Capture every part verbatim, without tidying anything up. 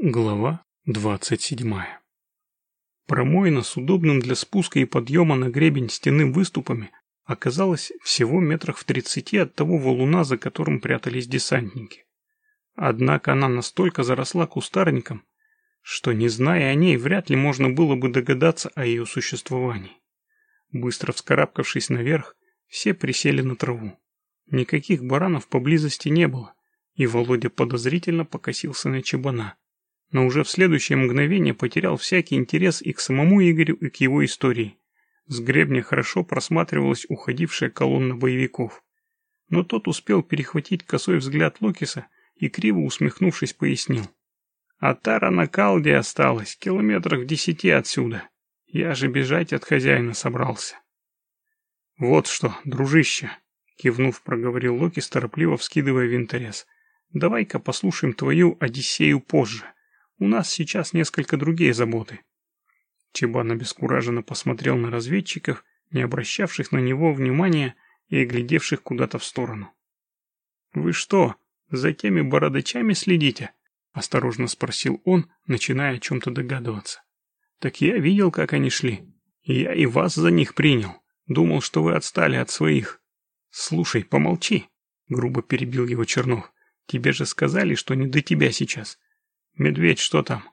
Глава двадцать седьмая. Промоина с удобным для спуска и подъема на гребень стены выступами оказалась всего метрах в тридцати от того валуна, за которым прятались десантники. Однако она настолько заросла кустарником, что, не зная о ней, вряд ли можно было бы догадаться о ее существовании. Быстро вскарабкавшись наверх, все присели на траву. Никаких баранов поблизости не было, и Володя подозрительно покосился на Чебана. Но уже в следующее мгновение потерял всякий интерес и к самому Игорю, и к его истории. С гребня хорошо просматривалась уходившая колонна боевиков. Но тот успел перехватить косой взгляд Локиса и, криво усмехнувшись, пояснил. «А тара на Калде осталась, километрах в десяти отсюда. Я же бежать от хозяина собрался». «Вот что, дружище», — кивнув, проговорил Локис, торопливо вскидывая винторез. «Давай-ка послушаем твою Одиссею позже. У нас сейчас несколько другие заботы». Чебан обескураженно посмотрел на разведчиков, не обращавших на него внимания и глядевших куда-то в сторону. «Вы что, за теми бородачами следите?» — осторожно спросил он, начиная о чем-то догадываться. «Так я видел, как они шли. Я и вас за них принял. Думал, что вы отстали от своих». «Слушай, помолчи», — грубо перебил его Чернов. «Тебе же сказали, что не до тебя сейчас. Медведь, что там?»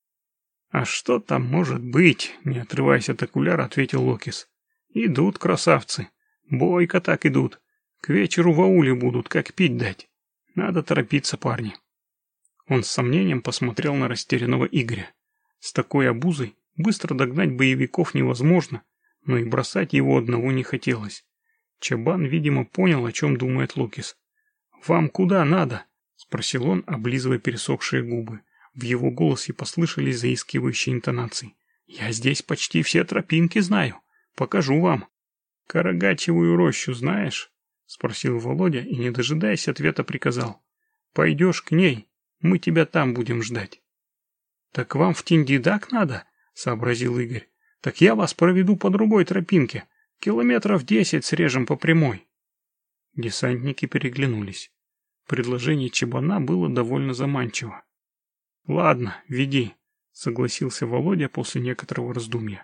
«А что там может быть?» — не отрываясь от окуляра, ответил Локис. «Идут красавцы. Бойко так идут. К вечеру в ауле будут, как пить дать. Надо торопиться, парни». Он с сомнением посмотрел на растерянного Игоря. С такой обузой быстро догнать боевиков невозможно, но и бросать его одного не хотелось. Чабан, видимо, понял, о чем думает Локис. «Вам куда надо?» — спросил он, облизывая пересохшие губы. В его голосе послышались заискивающие интонации. «Я здесь почти все тропинки знаю. Покажу вам». «Карагачевую рощу знаешь?» — спросил Володя и, не дожидаясь ответа, приказал. «Пойдешь к ней, мы тебя там будем ждать». «Так вам в Тиндидак надо?» — сообразил Игорь. «Так я вас проведу по другой тропинке. Километров десять срежем по прямой». Десантники переглянулись. Предложение Чебана было довольно заманчиво. «Ладно, веди», — согласился Володя после некоторого раздумья.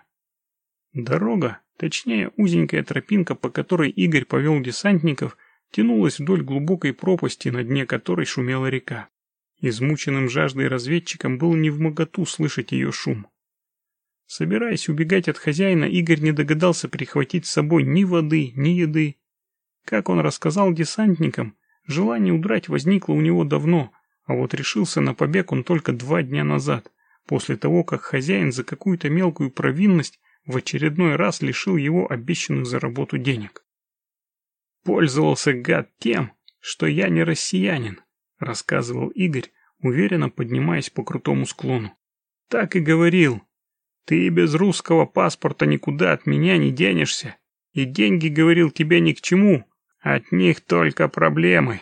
Дорога, точнее узенькая тропинка, по которой Игорь повел десантников, тянулась вдоль глубокой пропасти, на дне которой шумела река. Измученным жаждой разведчикам было невмоготу слышать ее шум. Собираясь убегать от хозяина, Игорь не догадался прихватить с собой ни воды, ни еды. Как он рассказал десантникам, желание удрать возникло у него давно, а вот решился на побег он только два дня назад, после того, как хозяин за какую-то мелкую провинность в очередной раз лишил его обещанных за работу денег. «Пользовался гад тем, что я не россиянин», — рассказывал Игорь, уверенно поднимаясь по крутому склону. «Так и говорил. Ты без русского паспорта никуда от меня не денешься, и деньги, говорил, тебе ни к чему, от них только проблемы».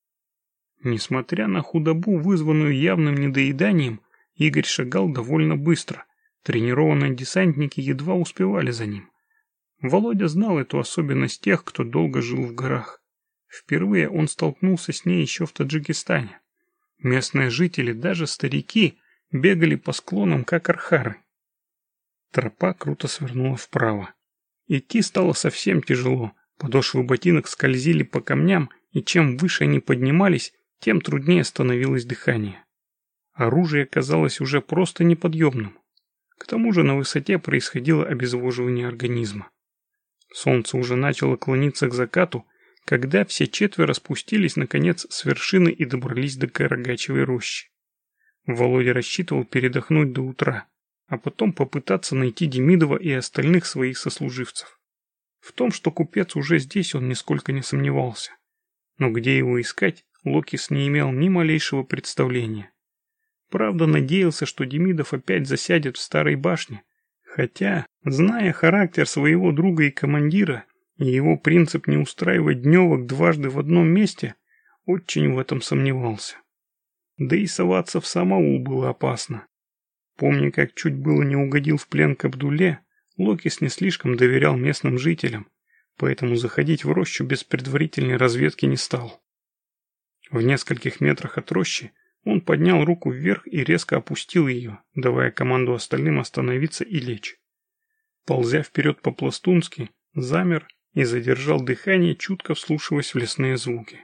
Несмотря на худобу, вызванную явным недоеданием, Игорь шагал довольно быстро. Тренированные десантники едва успевали за ним. Володя знал эту особенность тех, кто долго жил в горах. Впервые он столкнулся с ней еще в Таджикистане. Местные жители, даже старики, бегали по склонам, как архары. Тропа круто свернула вправо. Идти стало совсем тяжело. Подошвы ботинок скользили по камням, и чем выше они поднимались, тем труднее становилось дыхание. Оружие казалось уже просто неподъемным. К тому же на высоте происходило обезвоживание организма. Солнце уже начало клониться к закату, когда все четверо спустились, наконец, с вершины и добрались до Карагачевой рощи. Володя рассчитывал передохнуть до утра, а потом попытаться найти Демидова и остальных своих сослуживцев. В том, что купец уже здесь, он нисколько не сомневался. Но где его искать, Локис не имел ни малейшего представления. Правда, надеялся, что Демидов опять засядет в старой башне, хотя, зная характер своего друга и командира, и его принцип не устраивать дневок дважды в одном месте, очень в этом сомневался. Да и соваться в самоул было опасно. Помня, как чуть было не угодил в плен к Абдулле, Локис не слишком доверял местным жителям, поэтому заходить в рощу без предварительной разведки не стал. В нескольких метрах от рощи Он поднял руку вверх и резко опустил ее, давая команду остальным остановиться и лечь. Ползя вперед по-пластунски, замер и задержал дыхание, чутко вслушиваясь в лесные звуки.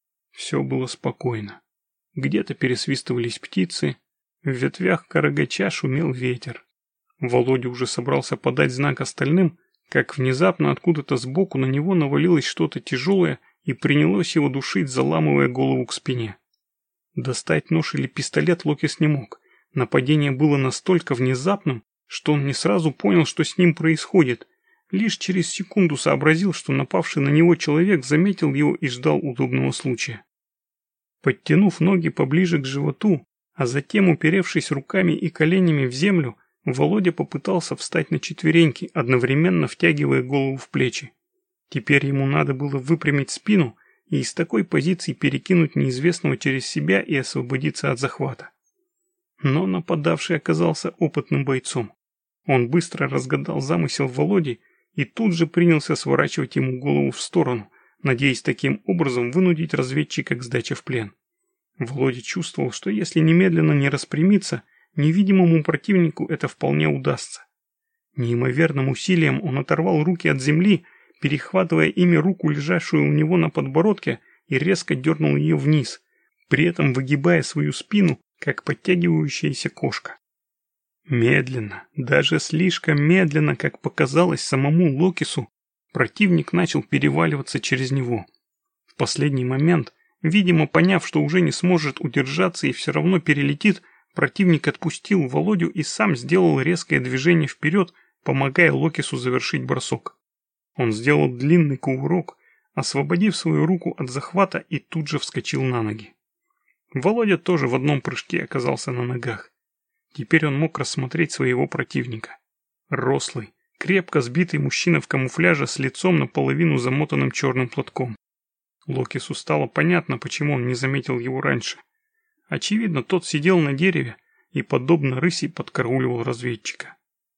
Все было спокойно. Где-то пересвистывались птицы, в ветвях карагача шумел ветер. Володя уже собрался подать знак остальным, как внезапно откуда-то сбоку на него навалилось что-то тяжелое и принялось его душить, заламывая голову к спине. Достать нож или пистолет Локис не мог. Нападение было настолько внезапным, что он не сразу понял, что с ним происходит. Лишь через секунду сообразил, что напавший на него человек заметил его и ждал удобного случая. Подтянув ноги поближе к животу, а затем уперевшись руками и коленями в землю, Володя попытался встать на четвереньки, одновременно втягивая голову в плечи. Теперь ему надо было выпрямить спину и из такой позиции перекинуть неизвестного через себя и освободиться от захвата. Но нападавший оказался опытным бойцом. Он быстро разгадал замысел Володи и тут же принялся сворачивать ему голову в сторону, надеясь таким образом вынудить разведчика к сдаче в плен. Володя чувствовал, что если немедленно не распрямиться, невидимому противнику это вполне удастся. Неимоверным усилием он оторвал руки от земли, перехватывая ими руку, лежащую у него на подбородке, и резко дернул ее вниз, при этом выгибая свою спину, как подтягивающаяся кошка. Медленно, даже слишком медленно, как показалось самому Локису, противник начал переваливаться через него. В последний момент, видимо, поняв, что уже не сможет удержаться и все равно перелетит, противник отпустил Володю и сам сделал резкое движение вперед, помогая Локису завершить бросок. Он сделал длинный кувырок, освободив свою руку от захвата, и тут же вскочил на ноги. Володя тоже в одном прыжке оказался на ногах. Теперь он мог рассмотреть своего противника. Рослый, крепко сбитый мужчина в камуфляже с лицом наполовину замотанным черным платком. Локису стало понятно, почему он не заметил его раньше. Очевидно, тот сидел на дереве и, подобно рыси, подкарауливал разведчика.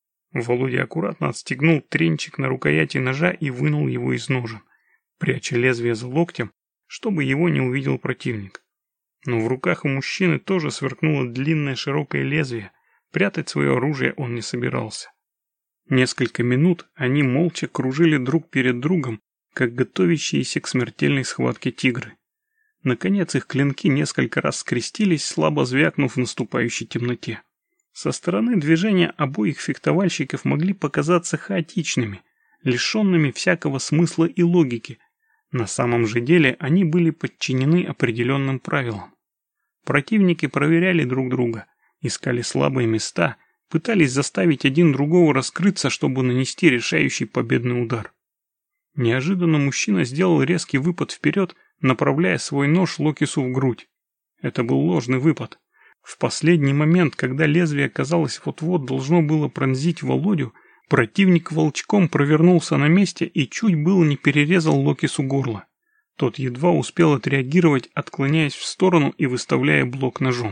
Володя аккуратно отстегнул тренчик на рукояти ножа и вынул его из ножен, пряча лезвие за локтем, чтобы его не увидел противник. Но в руках у мужчины тоже сверкнуло длинное широкое лезвие, прятать свое оружие он не собирался. Несколько минут они молча кружили друг перед другом, как готовящиеся к смертельной схватке тигры. Наконец их клинки несколько раз скрестились, слабо звякнув в наступающей темноте. Со стороны движения обоих фехтовальщиков могли показаться хаотичными, лишенными всякого смысла и логики. На самом же деле они были подчинены определенным правилам. Противники проверяли друг друга, искали слабые места, пытались заставить один другого раскрыться, чтобы нанести решающий победный удар. Неожиданно мужчина сделал резкий выпад вперед, направляя свой нож Локису в грудь. Это был ложный выпад. В последний момент, когда лезвие, казалось, вот-вот должно было пронзить Володю, противник волчком провернулся на месте и чуть было не перерезал Локису горло. Тот едва успел отреагировать, отклоняясь в сторону и выставляя блок ножом.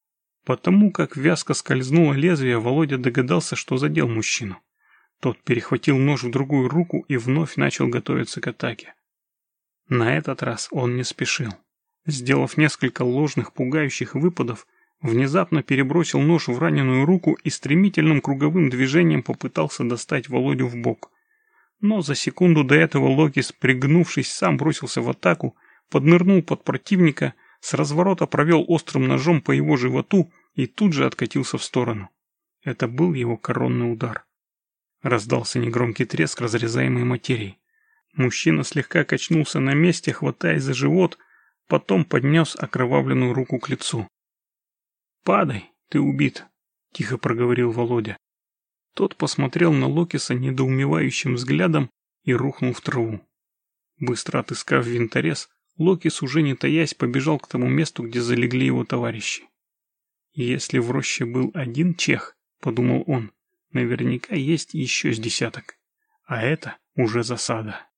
Потому как вязко скользнуло лезвие, Володя догадался, что задел мужчину. Тот перехватил нож в другую руку и вновь начал готовиться к атаке. На этот раз он не спешил. Сделав несколько ложных пугающих выпадов, внезапно перебросил нож в раненую руку и стремительным круговым движением попытался достать Володю в бок. Но за секунду до этого Локис, пригнувшись, сам бросился в атаку, поднырнул под противника, с разворота провел острым ножом по его животу и тут же откатился в сторону. Это был его коронный удар. Раздался негромкий треск разрезаемой материи. Мужчина слегка качнулся на месте, хватаясь за живот, потом поднес окровавленную руку к лицу. «Падай, ты убит», — тихо проговорил Володя. Тот посмотрел на Локиса недоумевающим взглядом и рухнул в траву. Быстро отыскав винторез, Локис, уже не таясь, побежал к тому месту, где залегли его товарищи. «Если в роще был один чех, — подумал он, — наверняка есть еще с десяток, а это уже засада».